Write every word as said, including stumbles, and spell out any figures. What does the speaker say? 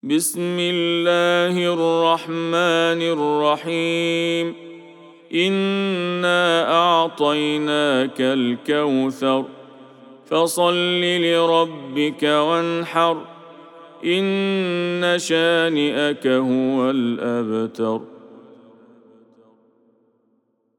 بسم الله الرحمن الرحيم إنا أعطيناك الكوثر فصل لربك وانحر إن شانئك هو الأبتر.